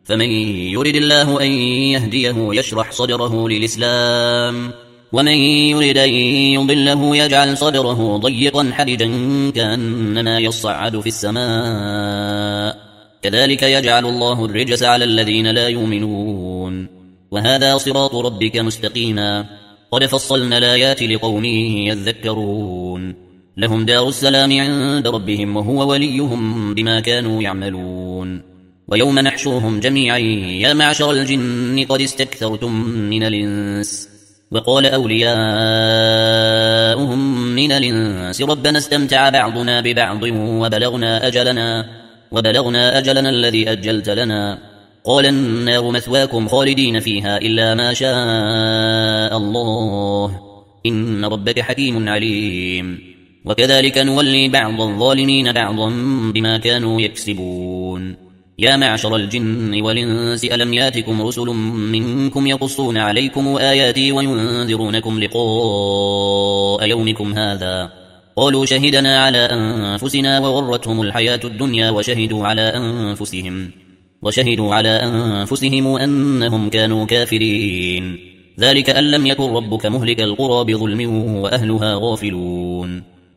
فمن يرد الله أن يهديه يشرح صدره للإسلام، ومن يرد أن يضله يجعل صدره ضيقا حرجا كأنما يصعد في السماء، كذلك يجعل الله الرجس على الذين لا يؤمنون. وهذا صراط ربك مستقيما، قد فصلنا الآيات لقوم يذكرون. لهم دار السلام عند ربهم وهو وليهم بما كانوا يعملون. ويوم نحشرهم جميعا يا معشر الجن قد استكثرتم من الإنس، وقال أولياؤهم من الإنس ربنا استمتع بعضنا ببعض وبلغنا أجلنا الذي أجلت لنا، قال النار مثواكم خالدين فيها إلا ما شاء الله، إن ربك حكيم عليم. وكذلك نولي بعض الظالمين بعضا بما كانوا يكسبون. يا معشر الجن والإنس ألم ياتكم رسل منكم يقصون عليكم آياتي وينذرونكم لقاء يومكم هذا؟ قالوا شهدنا على أنفسنا وغرتهم الحياة الدنيا وشهدوا على أنفسهم أنهم كانوا كافرين. ذلك أن لم يكن ربك مهلك القرى بظلم وأهلها غافلون.